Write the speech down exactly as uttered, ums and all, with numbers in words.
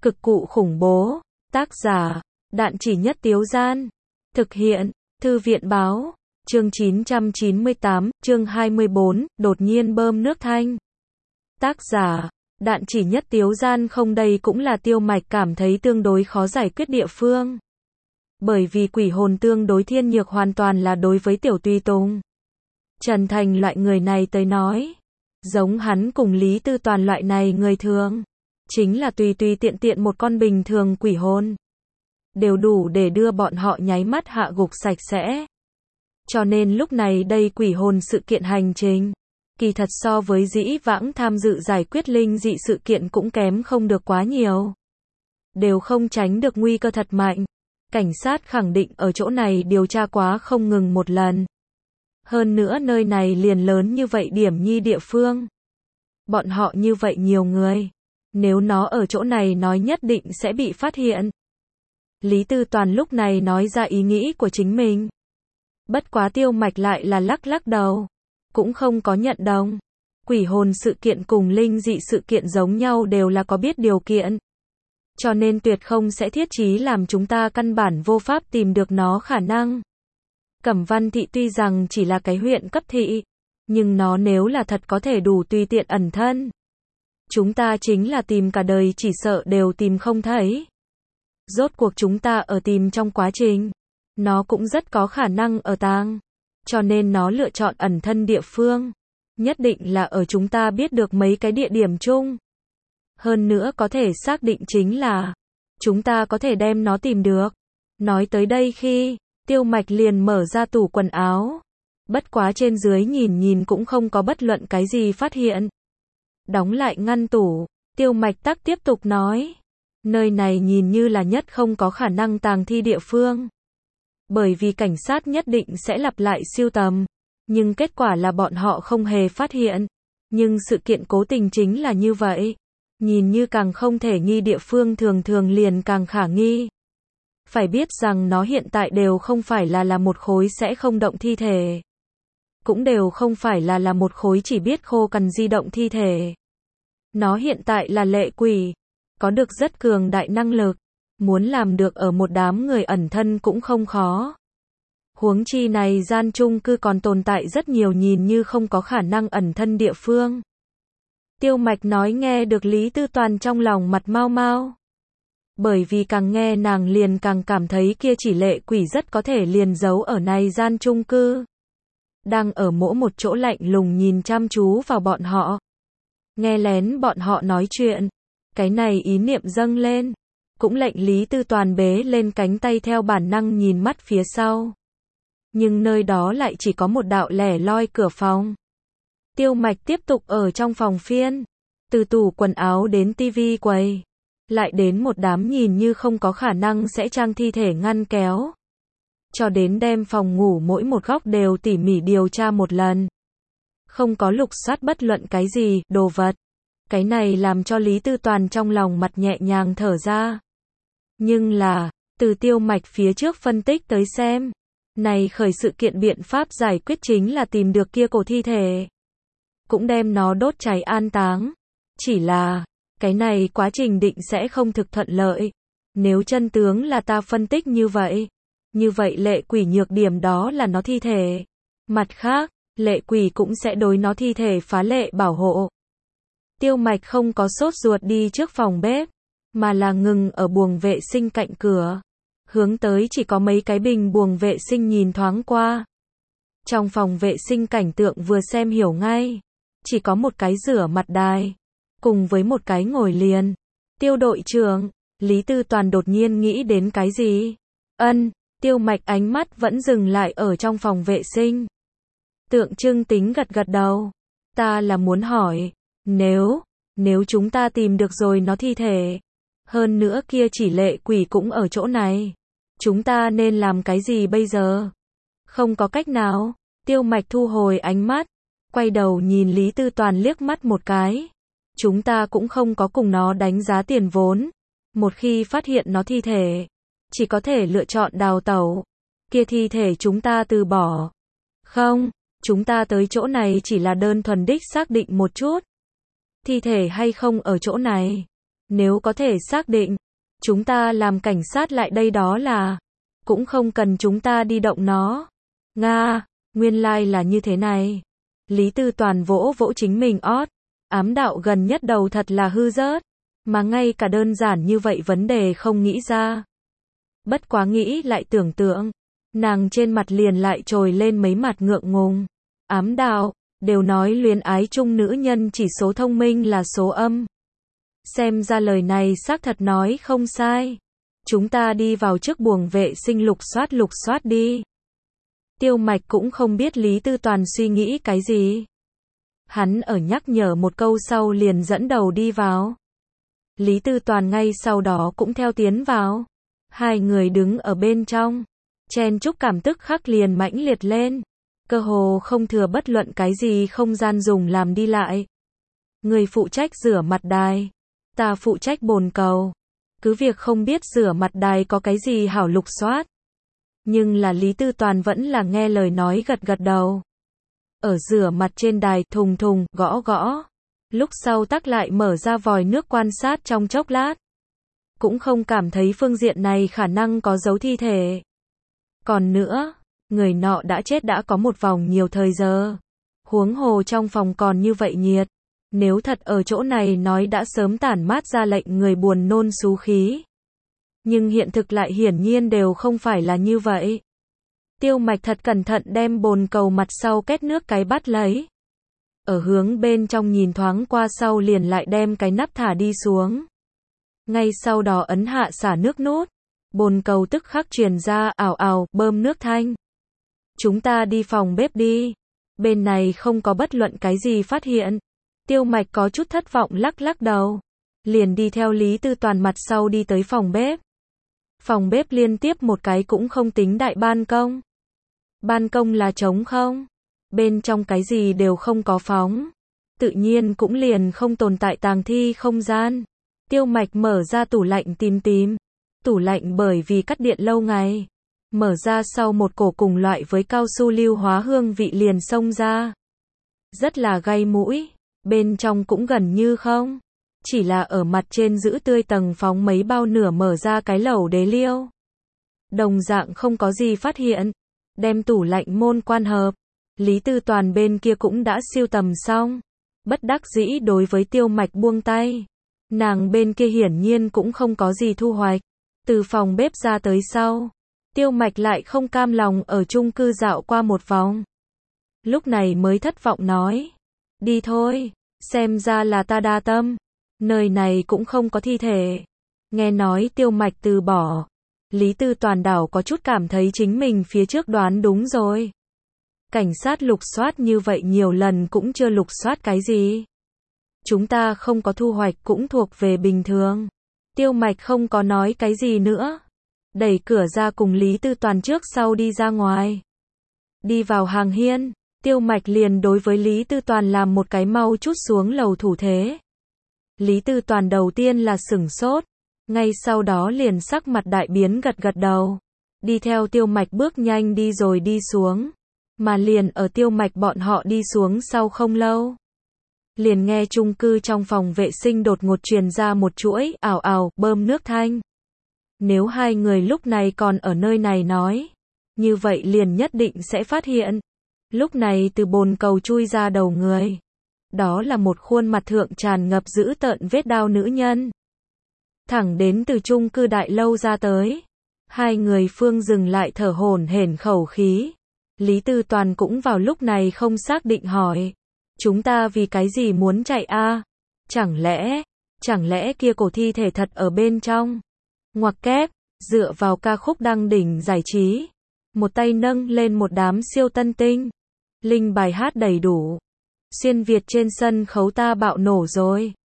Cực cụ khủng bố. Tác giả, Đạn Chỉ Nhất Tiếu Gian. Thực hiện, Thư viện báo. Chương chín trăm chín mươi tám, chương hai mươi bốn, đột nhiên bơm nước thanh. Tác giả, Đạn Chỉ Nhất Tiếu Gian. Không, đây cũng là Tiêu Mạch cảm thấy tương đối khó giải quyết địa phương. Bởi vì quỷ hồn tương đối thiên nhược hoàn toàn là đối với Tiểu Tùy Tùng. Trần Thành loại người này tới nói. Giống hắn cùng Lý Tư Toàn loại này người thường. Chính là tùy tùy tiện tiện một con bình thường quỷ hồn. Đều đủ để đưa bọn họ nháy mắt hạ gục sạch sẽ. Cho nên lúc này đây quỷ hồn sự kiện hành trình. Kỳ thật so với dĩ vãng tham dự giải quyết linh dị sự kiện cũng kém không được quá nhiều. Đều không tránh được nguy cơ thật mạnh. Cảnh sát khẳng định ở chỗ này điều tra quá không ngừng một lần. Hơn nữa nơi này liền lớn như vậy điểm nhi địa phương. Bọn họ như vậy nhiều người. Nếu nó ở chỗ này nói nhất định sẽ bị phát hiện. Lý Tư Toàn lúc này nói ra ý nghĩ của chính mình. Bất quá Tiêu Mạch lại là lắc lắc đầu. Cũng không có nhận đồng. Quỷ hồn sự kiện cùng linh dị sự kiện giống nhau đều là có biết điều kiện. Cho nên tuyệt không sẽ thiết chí làm chúng ta căn bản vô pháp tìm được nó khả năng. Cẩm Văn Thị tuy rằng chỉ là cái huyện cấp thị. Nhưng nó nếu là thật có thể đủ tùy tiện ẩn thân. Chúng ta chính là tìm cả đời chỉ sợ đều tìm không thấy. Rốt cuộc chúng ta ở tìm trong quá trình. Nó cũng rất có khả năng ở tàng. Cho nên nó lựa chọn ẩn thân địa phương. Nhất định là ở chúng ta biết được mấy cái địa điểm chung. Hơn nữa có thể xác định chính là. Chúng ta có thể đem nó tìm được. Nói tới đây khi. Tiêu Mạch liền mở ra tủ quần áo. Bất quá trên dưới nhìn nhìn cũng không có bất luận cái gì phát hiện. Đóng lại ngăn tủ. Tiêu Mạch tắc tiếp tục nói. Nơi này nhìn như là nhất không có khả năng tàng thi địa phương. Bởi vì cảnh sát nhất định sẽ lặp lại siêu tầm. Nhưng kết quả là bọn họ không hề phát hiện. Nhưng sự kiện cố tình chính là như vậy. Nhìn như càng không thể nghi địa phương thường thường liền càng khả nghi. Phải biết rằng nó hiện tại đều không phải là là một khối sẽ không động thi thể. Cũng đều không phải là là một khối chỉ biết khô cằn di động thi thể. Nó hiện tại là lệ quỷ. Có được rất cường đại năng lực. Muốn làm được ở một đám người ẩn thân cũng không khó. Huống chi này gian chung cư còn tồn tại rất nhiều nhìn như không có khả năng ẩn thân địa phương. Tiêu Mạch nói nghe được Lý Tư Toàn trong lòng mặt mau mau. Bởi vì càng nghe nàng liền càng cảm thấy kia chỉ lệ quỷ rất có thể liền giấu ở này gian chung cư. Đang ở mỗi một chỗ lạnh lùng nhìn chăm chú vào bọn họ. Nghe lén bọn họ nói chuyện. Cái này ý niệm dâng lên. Cũng lệnh Lý Tư Toàn bế lên cánh tay theo bản năng nhìn mắt phía sau. Nhưng nơi đó lại chỉ có một đạo lẻ loi cửa phòng. Tiêu Mạch tiếp tục ở trong phòng phiên. Từ tủ quần áo đến tivi quầy. Lại đến một đám nhìn như không có khả năng sẽ trang thi thể ngăn kéo. Cho đến đem phòng ngủ mỗi một góc đều tỉ mỉ điều tra một lần. Không có lục soát bất luận cái gì, đồ vật. Cái này làm cho Lý Tư Toàn trong lòng mặt nhẹ nhàng thở ra. Nhưng là, từ Tiêu Mạch phía trước phân tích tới xem. Này khởi sự kiện biện pháp giải quyết chính là tìm được kia cổ thi thể. Cũng đem nó đốt cháy an táng. Chỉ là, cái này quá trình định sẽ không thực thuận lợi. Nếu chân tướng là ta phân tích như vậy. Như vậy lệ quỷ nhược điểm đó là nó thi thể. Mặt khác, lệ quỷ cũng sẽ đối nó thi thể phá lệ bảo hộ. Tiêu Mạch không có sốt ruột đi trước phòng bếp. Mà là ngừng ở buồng vệ sinh cạnh cửa. Hướng tới chỉ có mấy cái bình buồng vệ sinh nhìn thoáng qua. Trong phòng vệ sinh cảnh tượng vừa xem hiểu ngay. Chỉ có một cái rửa mặt đài. Cùng với một cái ngồi liền. Tiêu đội trưởng, Lý Tư Toàn đột nhiên nghĩ đến cái gì? Ân, Tiêu Mạch ánh mắt vẫn dừng lại ở trong phòng vệ sinh. Tượng trưng tính gật gật đầu. Ta là muốn hỏi, nếu, nếu chúng ta tìm được rồi nó thi thể. Hơn nữa kia chỉ lệ quỷ cũng ở chỗ này. Chúng ta nên làm cái gì bây giờ? Không có cách nào. Tiêu Mạch thu hồi ánh mắt. Quay đầu nhìn Lý Tư Toàn liếc mắt một cái. Chúng ta cũng không có cùng nó đánh giá tiền vốn. Một khi phát hiện nó thi thể. Chỉ có thể lựa chọn đào tẩu. Kia thi thể chúng ta từ bỏ. Không, chúng ta tới chỗ này chỉ là đơn thuần đích xác định một chút. Thi thể hay không ở chỗ này. Nếu có thể xác định, chúng ta làm cảnh sát lại đây đó là, cũng không cần chúng ta đi động nó. Nga, nguyên lai là như thế này. Lý Tư Toàn vỗ vỗ chính mình ót, ám đạo gần nhất đầu thật là hư rớt, mà ngay cả đơn giản như vậy vấn đề không nghĩ ra. Bất quá nghĩ lại tưởng tượng, nàng trên mặt liền lại trồi lên mấy mặt ngượng ngùng. Ám đạo, đều nói luyến ái chung nữ nhân chỉ số thông minh là số âm. Xem ra lời này xác thật nói không sai. Chúng ta đi vào trước buồng vệ sinh lục soát lục soát đi. Tiêu Mạch cũng không biết Lý Tư Toàn suy nghĩ cái gì. Hắn ở nhắc nhở một câu sau liền dẫn đầu đi vào. Lý Tư Toàn ngay sau đó cũng theo tiến vào. Hai người đứng ở bên trong. Chen chúc cảm tức khắc liền mãnh liệt lên. Cơ hồ không thừa bất luận cái gì không gian dùng làm đi lại. Người phụ trách rửa mặt đài. Ta phụ trách bồn cầu. Cứ việc không biết rửa mặt đài có cái gì hảo lục soát. Nhưng là Lý Tư Toàn vẫn là nghe lời nói gật gật đầu. Ở rửa mặt trên đài thùng thùng, gõ gõ. Lúc sau tắc lại mở ra vòi nước quan sát trong chốc lát. Cũng không cảm thấy phương diện này khả năng có dấu thi thể. Còn nữa, người nọ đã chết đã có một vòng nhiều thời giờ. Huống hồ trong phòng còn như vậy nhiệt. Nếu thật ở chỗ này nói đã sớm tản mát ra lệnh người buồn nôn xú khí. Nhưng hiện thực lại hiển nhiên đều không phải là như vậy. Tiêu Mạch thật cẩn thận đem bồn cầu mặt sau két nước cái bắt lấy. Ở hướng bên trong nhìn thoáng qua sau liền lại đem cái nắp thả đi xuống. Ngay sau đó ấn hạ xả nước nút. Bồn cầu tức khắc truyền ra ảo ảo bơm nước thanh. Chúng ta đi phòng bếp đi. Bên này không có bất luận cái gì phát hiện. Tiêu Mạch có chút thất vọng lắc lắc đầu. Liền đi theo Lý Tư Toàn mặt sau đi tới phòng bếp. Phòng bếp liên tiếp một cái cũng không tính đại ban công. Ban công là trống không. Bên trong cái gì đều không có phóng. Tự nhiên cũng liền không tồn tại tàng thi không gian. Tiêu Mạch mở ra tủ lạnh tìm tìm. Tủ lạnh bởi vì cắt điện lâu ngày. Mở ra sau một cổ cùng loại với cao su lưu hóa hương vị liền xông ra. Rất là gay mũi. Bên trong cũng gần như không. Chỉ là ở mặt trên giữ tươi tầng phóng mấy bao nửa mở ra cái lẩu đế liêu. Đồng dạng không có gì phát hiện. Đem tủ lạnh môn quan hợp. Lý Tư Toàn bên kia cũng đã siêu tầm xong. Bất đắc dĩ đối với Tiêu Mạch buông tay. Nàng bên kia hiển nhiên cũng không có gì thu hoạch. Từ phòng bếp ra tới sau. Tiêu Mạch lại không cam lòng ở chung cư dạo qua một vòng. Lúc này mới thất vọng nói. Đi thôi, xem ra là ta đa tâm. Nơi này cũng không có thi thể. Nghe nói Tiêu Mạch từ bỏ. Lý Tư Toàn đảo có chút cảm thấy chính mình phía trước đoán đúng rồi. Cảnh sát lục soát như vậy nhiều lần cũng chưa lục soát cái gì. Chúng ta không có thu hoạch cũng thuộc về bình thường. Tiêu Mạch không có nói cái gì nữa. Đẩy cửa ra cùng Lý Tư Toàn trước sau đi ra ngoài. Đi vào hàng hiên. Tiêu Mạch liền đối với Lý Tư Toàn làm một cái mau chút xuống lầu thủ thế. Lý Tư Toàn đầu tiên là sửng sốt. Ngay sau đó liền sắc mặt đại biến gật gật đầu. Đi theo Tiêu Mạch bước nhanh đi rồi đi xuống. Mà liền ở Tiêu Mạch bọn họ đi xuống sau không lâu. Liền nghe chung cư trong phòng vệ sinh đột ngột truyền ra một chuỗi ảo ảo bơm nước thanh. Nếu hai người lúc này còn ở nơi này nói. Như vậy liền nhất định sẽ phát hiện. Lúc này từ bồn cầu chui ra đầu người. Đó là một khuôn mặt thượng tràn ngập dữ tợn vết đao nữ nhân. Thẳng đến từ chung cư đại lâu ra tới. Hai người phương dừng lại thở hổn hển khẩu khí. Lý Tư Toàn cũng vào lúc này không xác định hỏi. Chúng ta vì cái gì muốn chạy a? Chẳng lẽ, chẳng lẽ kia cổ thi thể thật ở bên trong? Ngoặc kép, dựa vào ca khúc đăng đỉnh giải trí. Một tay nâng lên một đám siêu tân tinh. Linh bài hát đầy đủ. Xuyên Việt trên sân khấu ta bạo nổ rồi.